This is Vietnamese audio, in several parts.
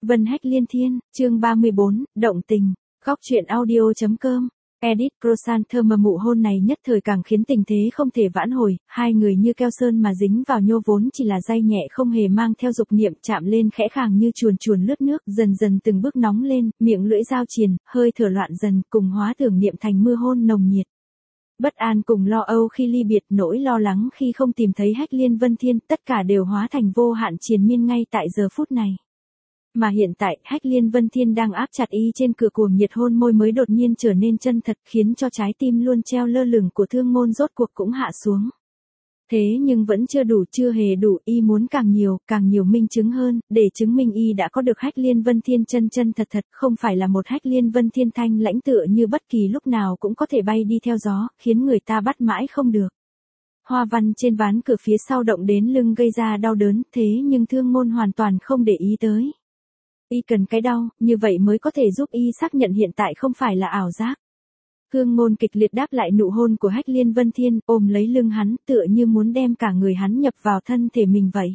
Vân Hách Liên Thiên, chương 34, động tình, góc truyện audio.com. Edit Croissant thơm mà mụ hôn này nhất thời càng khiến tình thế không thể vãn hồi, hai người như keo sơn mà dính vào nhô vốn chỉ là day nhẹ không hề mang theo dục niệm chạm lên khẽ khàng như chuồn chuồn lướt nước, dần dần từng bước nóng lên, miệng lưỡi giao triền, hơi thở loạn dần, cùng hóa tưởng niệm thành mưa hôn nồng nhiệt. Bất an cùng lo âu khi ly biệt, nỗi lo lắng khi không tìm thấy Hách Liên Vân Thiên, tất cả đều hóa thành vô hạn triền miên ngay tại giờ phút này. Mà hiện tại, Hách Liên Vân Thiên đang áp chặt y trên cửa cuồng nhiệt hôn môi mới đột nhiên trở nên chân thật, khiến cho trái tim luôn treo lơ lửng của Thương Ngôn rốt cuộc cũng hạ xuống. Thế nhưng vẫn chưa hề đủ, y muốn càng nhiều minh chứng hơn, để chứng minh y đã có được Hách Liên Vân Thiên chân thật, không phải là một Hách Liên Vân Thiên thanh lãnh tựa như bất kỳ lúc nào cũng có thể bay đi theo gió, khiến người ta bắt mãi không được. Hoa văn trên ván cửa phía sau động đến lưng gây ra đau đớn, thế nhưng Thương Ngôn hoàn toàn không để ý tới. Y cần cái đau, như vậy mới có thể giúp y xác nhận hiện tại không phải là ảo giác. Thương Ngôn kịch liệt đáp lại nụ hôn của Hách Liên Vân Thiên, ôm lấy lưng hắn, tựa như muốn đem cả người hắn nhập vào thân thể mình vậy.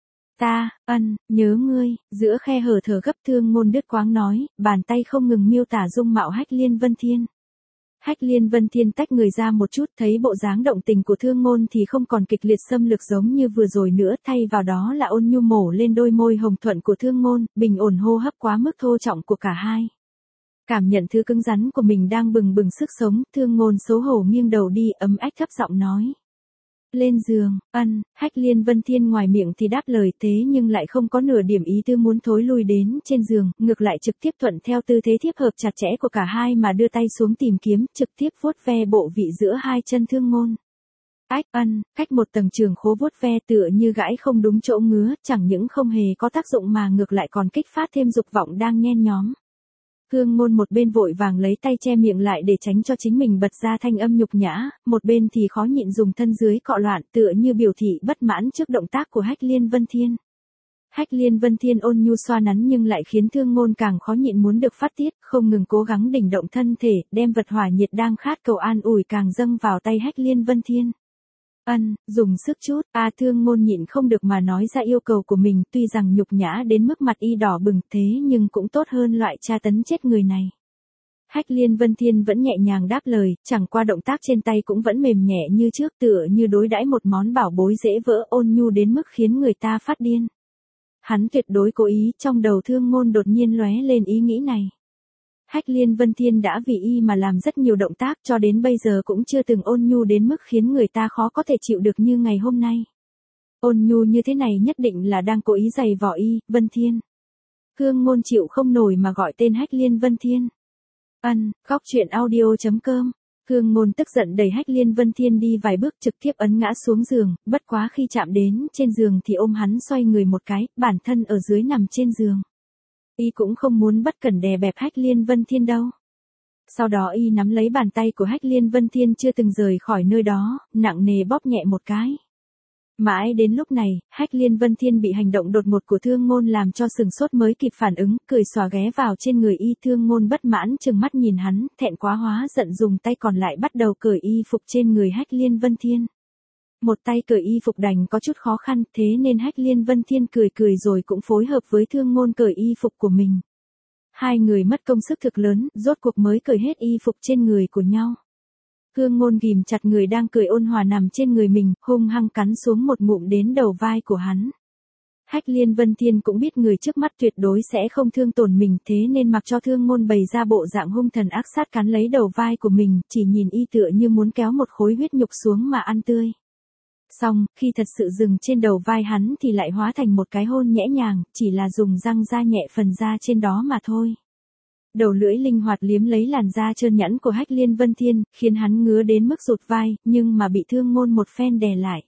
Nhớ ngươi, giữa khe hở thở gấp Thương Ngôn đứt quãng nói, bàn tay không ngừng miêu tả dung mạo Hách Liên Vân Thiên. Hách Liên Vân Thiên tách người ra một chút, thấy bộ dáng động tình của Thương Ngôn thì không còn kịch liệt xâm lược giống như vừa rồi nữa, thay vào đó là ôn nhu mổ lên đôi môi hồng thuận của Thương Ngôn, bình ổn hô hấp quá mức thô trọng của cả hai. Cảm nhận thứ cứng rắn của mình đang bừng bừng sức sống, Thương Ngôn xấu hổ nghiêng đầu đi, ấm ách thấp giọng nói. Lên giường, Hách Liên Vân Thiên ngoài miệng thì đáp lời, thế nhưng lại không có nửa điểm ý tư muốn thối lui đến trên giường, ngược lại trực tiếp thuận theo tư thế thiếp hợp chặt chẽ của cả hai mà đưa tay xuống tìm kiếm, trực tiếp vuốt ve bộ vị giữa hai chân Thương Ngôn. Cách một tầng trường khố vuốt ve tựa như gãi không đúng chỗ ngứa, chẳng những không hề có tác dụng mà ngược lại còn kích phát thêm dục vọng đang nhen nhóm. Thương Ngôn một bên vội vàng lấy tay che miệng lại để tránh cho chính mình bật ra thanh âm nhục nhã, một bên thì khó nhịn dùng thân dưới cọ loạn tựa như biểu thị bất mãn trước động tác của Hách Liên Vân Thiên. Hách Liên Vân Thiên ôn nhu xoa nắn nhưng lại khiến Thương Ngôn càng khó nhịn muốn được phát tiết, không ngừng cố gắng đỉnh động thân thể, đem vật hỏa nhiệt đang khát cầu an ủi càng dâng vào tay Hách Liên Vân Thiên. Dùng sức chút, Thương Ngôn nhịn không được mà nói ra yêu cầu của mình, tuy rằng nhục nhã đến mức mặt y đỏ bừng thế nhưng cũng tốt hơn loại tra tấn chết người này. Hách Liên Vân Thiên vẫn nhẹ nhàng đáp lời, chẳng qua động tác trên tay cũng vẫn mềm nhẹ như trước, tựa như đối đãi một món bảo bối dễ vỡ, ôn nhu đến mức khiến người ta phát điên. Hắn tuyệt đối cố ý, trong đầu Thương Ngôn đột nhiên lóe lên ý nghĩ này. Hách Liên Vân Thiên đã vì y mà làm rất nhiều động tác, cho đến bây giờ cũng chưa từng ôn nhu đến mức khiến người ta khó có thể chịu được như ngày hôm nay. Ôn nhu như thế này nhất định là đang cố ý giày vò y, Vân Thiên. Thương Ngôn chịu không nổi mà gọi tên Hách Liên Vân Thiên. Góc truyện audio.com. Thương Ngôn tức giận đẩy Hách Liên Vân Thiên đi vài bước trực tiếp ấn ngã xuống giường, bất quá khi chạm đến trên giường thì ôm hắn xoay người một cái, bản thân ở dưới nằm trên giường. Y cũng không muốn bất cẩn đè bẹp Hách Liên Vân Thiên đâu. Sau đó y nắm lấy bàn tay của Hách Liên Vân Thiên chưa từng rời khỏi nơi đó, nặng nề bóp nhẹ một cái. Mãi đến lúc này, Hách Liên Vân Thiên bị hành động đột ngột của Thương Ngôn làm cho sừng sốt mới kịp phản ứng, cười xòa ghé vào trên người y. Thương Ngôn bất mãn trừng mắt nhìn hắn, thẹn quá hóa giận dùng tay còn lại bắt đầu cởi y phục trên người Hách Liên Vân Thiên. Một tay cởi y phục đành có chút khó khăn, thế nên Hách Liên Vân Thiên cười rồi cũng phối hợp với Thương Ngôn cởi y phục của mình. Hai người mất công sức thực lớn, rốt cuộc mới cởi hết y phục trên người của nhau. Thương Ngôn ghìm chặt người đang cười ôn hòa nằm trên người mình, hung hăng cắn xuống một ngụm đến đầu vai của hắn. Hách Liên Vân Thiên cũng biết người trước mắt tuyệt đối sẽ không thương tổn mình, thế nên mặc cho Thương Ngôn bày ra bộ dạng hung thần ác sát cắn lấy đầu vai của mình, chỉ nhìn y tựa như muốn kéo một khối huyết nhục xuống mà ăn tươi. Xong, khi thật sự dừng trên đầu vai hắn thì lại hóa thành một cái hôn nhẹ nhàng, chỉ là dùng răng ra nhẹ phần da trên đó mà thôi. Đầu lưỡi linh hoạt liếm lấy làn da trơn nhẵn của Hách Liên Vân Thiên, khiến hắn ngứa đến mức rụt vai, nhưng mà bị Thương Ngôn một phen đè lại.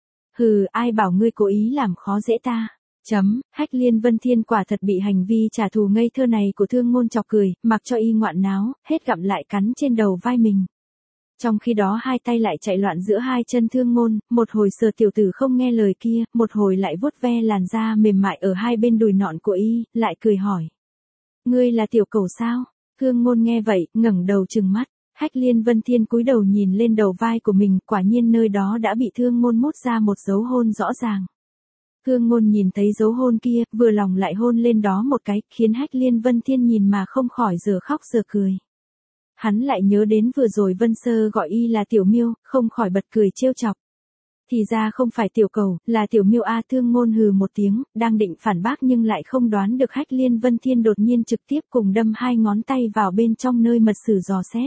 Ai bảo ngươi cố ý làm khó dễ ta. Hách Liên Vân Thiên quả thật bị hành vi trả thù ngây thơ này của Thương Ngôn chọc cười, mặc cho y ngoạn náo, hết gặm lại cắn trên đầu vai mình. Trong khi đó hai tay lại chạy loạn giữa hai chân Thương Ngôn, một hồi sờ tiểu tử không nghe lời kia, một hồi lại vuốt ve làn da mềm mại ở hai bên đùi nhọn của y, lại cười hỏi. Ngươi là tiểu cẩu sao? Thương Ngôn nghe vậy, ngẩng đầu trừng mắt. Hách Liên Vân Thiên cúi đầu nhìn lên đầu vai của mình, quả nhiên nơi đó đã bị Thương Ngôn mút ra một dấu hôn rõ ràng. Thương Ngôn nhìn thấy dấu hôn kia, vừa lòng lại hôn lên đó một cái, khiến Hách Liên Vân Thiên nhìn mà không khỏi giờ khóc giờ cười. Hắn lại nhớ đến vừa rồi Vân Sơ gọi y là Tiểu Miêu, không khỏi bật cười trêu chọc. Thì ra không phải Tiểu Cầu, là Tiểu Miêu a. Thương Ngôn hừ một tiếng, đang định phản bác nhưng lại không đoán được Hách Liên Vân Thiên đột nhiên trực tiếp cùng đâm 2 ngón tay vào bên trong nơi mật sử dò xét.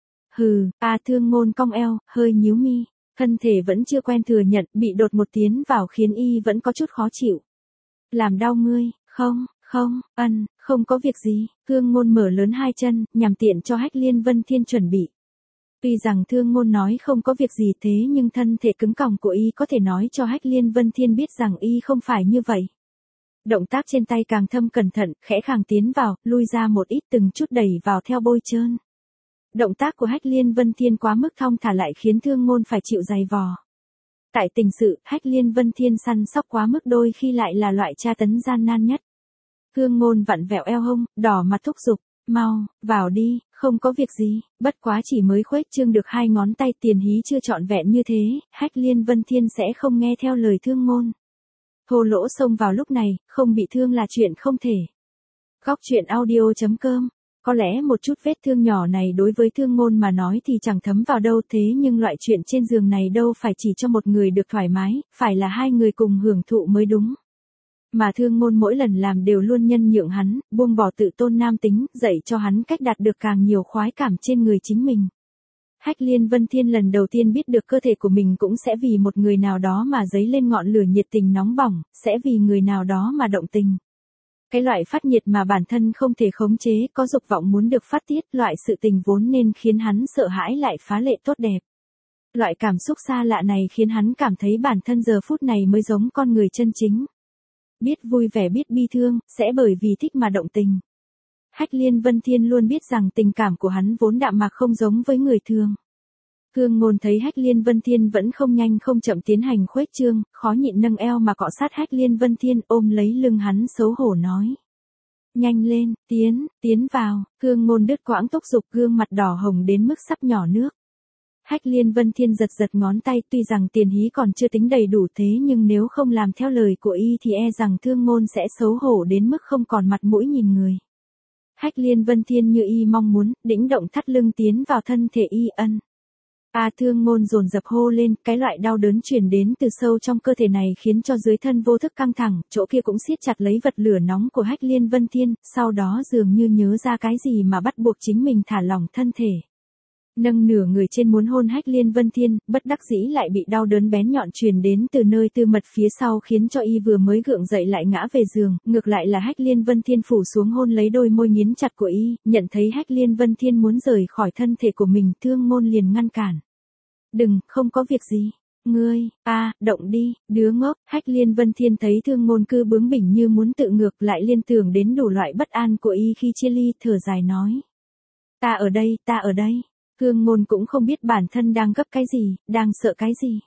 Hừ, Thương Ngôn cong eo, hơi nhíu mi, thân thể vẫn chưa quen thừa nhận, bị đột một tiến vào khiến y vẫn có chút khó chịu. Làm đau ngươi, không, không có việc gì. Thương Ngôn mở lớn 2 chân, nhằm tiện cho Hách Liên Vân Thiên chuẩn bị. Tuy rằng Thương Ngôn nói không có việc gì thế nhưng thân thể cứng còng của y có thể nói cho Hách Liên Vân Thiên biết rằng y không phải như vậy. Động tác trên tay càng thâm cẩn thận, khẽ khàng tiến vào, lui ra một ít từng chút đẩy vào theo bôi trơn. Động tác của Hách Liên Vân Thiên quá mức thong thả lại khiến Thương Ngôn phải chịu dày vò. Tại tình sự, Hách Liên Vân Thiên săn sóc quá mức đôi khi lại là loại tra tấn gian nan nhất. Thương Ngôn vặn vẹo eo hông, đỏ mặt thúc giục, mau, vào đi, không có việc gì, bất quá chỉ mới khuếch trương được 2 ngón tay tiền hí chưa trọn vẹn như thế, Hách Liên Vân Thiên sẽ không nghe theo lời Thương Ngôn. Thô lỗ xông vào lúc này, không bị thương là chuyện không thể. Góc truyện audio.com. Có lẽ một chút vết thương nhỏ này đối với Thương Ngôn mà nói thì chẳng thấm vào đâu thế nhưng loại chuyện trên giường này đâu phải chỉ cho một người được thoải mái, phải là 2 người cùng hưởng thụ mới đúng. Mà Thương Ngôn mỗi lần làm đều luôn nhân nhượng hắn, buông bỏ tự tôn nam tính, dạy cho hắn cách đạt được càng nhiều khoái cảm trên người chính mình. Hách Liên Vân Thiên lần đầu tiên biết được cơ thể của mình cũng sẽ vì một người nào đó mà dấy lên ngọn lửa nhiệt tình nóng bỏng, sẽ vì người nào đó mà động tình. Cái loại phát nhiệt mà bản thân không thể khống chế, có dục vọng muốn được phát tiết, loại sự tình vốn nên khiến hắn sợ hãi lại phá lệ tốt đẹp. Loại cảm xúc xa lạ này khiến hắn cảm thấy bản thân giờ phút này mới giống con người chân chính. Biết vui vẻ biết bi thương, sẽ bởi vì thích mà động tình. Hách Liên Vân Thiên luôn biết rằng tình cảm của hắn vốn đạm mạc không giống với người thường. Thương Ngôn thấy Hách Liên Vân Thiên vẫn không nhanh không chậm tiến hành khuếch trương, khó nhịn nâng eo mà cọ sát Hách Liên Vân Thiên ôm lấy lưng hắn xấu hổ nói. Nhanh lên, tiến vào. Thương Ngôn đứt quãng thúc giục, gương mặt đỏ hồng đến mức sắp nhỏ nước. Hách Liên Vân Thiên giật ngón tay, tuy rằng tiền hí còn chưa tính đầy đủ thế nhưng nếu không làm theo lời của y thì e rằng Thương Ngôn sẽ xấu hổ đến mức không còn mặt mũi nhìn người. Hách Liên Vân Thiên như y mong muốn, đĩnh động thắt lưng tiến vào thân thể y ân. Thương Ngôn dồn dập hô lên, cái loại đau đớn truyền đến từ sâu trong cơ thể này khiến cho dưới thân vô thức căng thẳng, chỗ kia cũng siết chặt lấy vật lửa nóng của Hách Liên Vân Thiên, sau đó dường như nhớ ra cái gì mà bắt buộc chính mình thả lỏng thân thể. Nâng nửa người trên muốn hôn Hách Liên Vân Thiên, bất đắc dĩ lại bị đau đớn bén nhọn truyền đến từ nơi tư mật phía sau khiến cho y vừa mới gượng dậy lại ngã về giường, ngược lại là Hách Liên Vân Thiên phủ xuống hôn lấy đôi môi nghiến chặt của y, nhận thấy Hách Liên Vân Thiên muốn rời khỏi thân thể của mình, Thương Ngôn liền ngăn cản. Đừng, không có việc gì. Ngươi, động đi, đứa ngốc. Hách Liên Vân Thiên thấy Thương Ngôn cứ bướng bỉnh như muốn tự ngược lại liên tưởng đến đủ loại bất an của y khi chia ly, thở dài nói. Ta ở đây. Thương Ngôn cũng không biết bản thân đang gấp cái gì, đang sợ cái gì.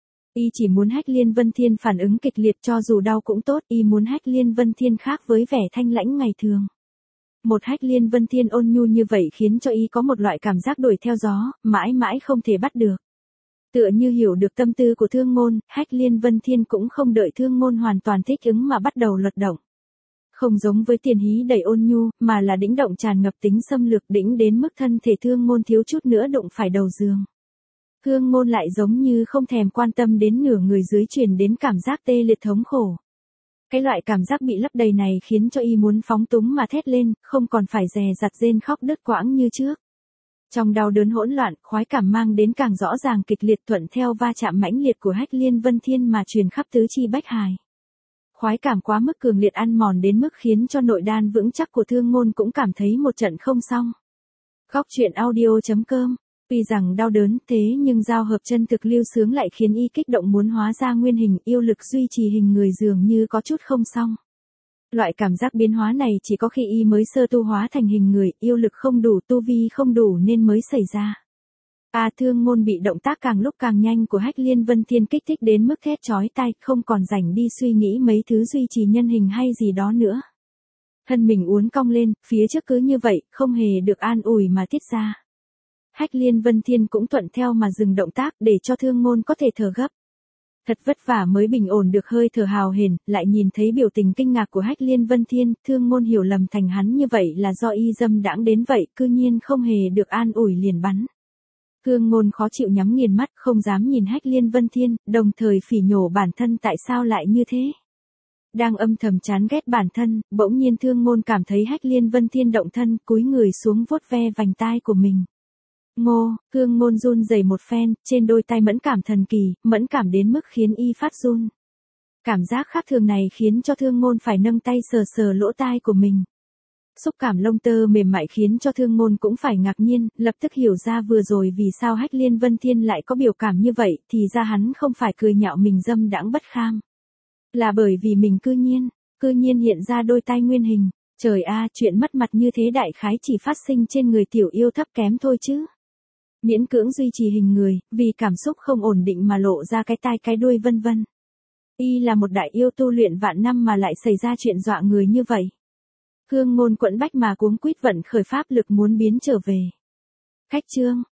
Y chỉ muốn Hách Liên Vân Thiên phản ứng kịch liệt cho dù đau cũng tốt, y muốn Hách Liên Vân Thiên khác với vẻ thanh lãnh ngày thường. Một Hách Liên Vân Thiên ôn nhu như vậy khiến cho y có một loại cảm giác đuổi theo gió, mãi mãi không thể bắt được. Tựa như hiểu được tâm tư của Thương Ngôn, Hách Liên Vân Thiên cũng không đợi Thương Ngôn hoàn toàn thích ứng mà bắt đầu luật động. Không giống với tiền hí đầy ôn nhu, mà là đĩnh động tràn ngập tính xâm lược, đĩnh đến mức thân thể Thương Ngôn thiếu chút nữa đụng phải đầu giường. Thương Ngôn lại giống như không thèm quan tâm đến nửa người dưới truyền đến cảm giác tê liệt thống khổ. Cái loại cảm giác bị lấp đầy này khiến cho y muốn phóng túng mà thét lên, không còn phải dè dặt rên khóc đứt quãng như trước. Trong đau đớn hỗn loạn, khoái cảm mang đến càng rõ ràng kịch liệt thuận theo va chạm mãnh liệt của Hách Liên Vân Thiên mà truyền khắp tứ chi bách hài. Khoái cảm quá mức cường liệt ăn mòn đến mức khiến cho nội đan vững chắc của Thương Ngôn cũng cảm thấy một trận không xong. Góc truyện audio.com. Tuy rằng đau đớn thế nhưng giao hợp chân thực lưu sướng lại khiến y kích động muốn hóa ra nguyên hình, yêu lực duy trì hình người dường như có chút không xong. Loại cảm giác biến hóa này chỉ có khi y mới sơ tu hóa thành hình người, yêu lực không đủ, tu vi không đủ nên mới xảy ra. Thương Ngôn bị động tác càng lúc càng nhanh của Hách Liên Vân Thiên kích thích đến mức thét chói tai, không còn rảnh đi suy nghĩ mấy thứ duy trì nhân hình hay gì đó nữa. Thân mình uốn cong lên, phía trước cứ như vậy, không hề được an ủi mà tiết ra. Hách Liên Vân Thiên cũng thuận theo mà dừng động tác để cho Thương Ngôn có thể thở gấp. Thật vất vả mới bình ổn được hơi thở hào hển, lại nhìn thấy biểu tình kinh ngạc của Hách Liên Vân Thiên, Thương Ngôn hiểu lầm thành hắn như vậy là do y dâm đãng đến vậy, cư nhiên không hề được an ủi liền bắn. Thương Ngôn khó chịu nhắm nghiền mắt, không dám nhìn Hách Liên Vân Thiên, đồng thời phỉ nhổ bản thân tại sao lại như thế. Đang âm thầm chán ghét bản thân, bỗng nhiên Thương Ngôn cảm thấy Hách Liên Vân Thiên động thân, cúi người xuống vuốt ve vành tai của mình. Ngô, Thương Ngôn run rẩy một phen, trên đôi tay mẫn cảm thần kỳ, mẫn cảm đến mức khiến y phát run. Cảm giác khác thường này khiến cho Thương Ngôn phải nâng tay sờ sờ lỗ tai của mình. Xúc cảm lông tơ mềm mại khiến cho Thương Ngôn cũng phải ngạc nhiên, lập tức hiểu ra vừa rồi vì sao Hách Liên Vân Thiên lại có biểu cảm như vậy, thì ra hắn không phải cười nhạo mình dâm đãng bất kham. Là bởi vì mình cư nhiên hiện ra đôi tai nguyên hình. Trời a, chuyện mất mặt như thế đại khái chỉ phát sinh trên người tiểu yêu thấp kém thôi chứ. Miễn cưỡng duy trì hình người, vì cảm xúc không ổn định mà lộ ra cái tai cái đuôi vân vân. Y là một đại yêu tu luyện vạn năm mà lại xảy ra chuyện dọa người như vậy. Thương Ngôn quẫn bách mà cuống quýt vận khởi pháp lực muốn biến trở về. Khách trương,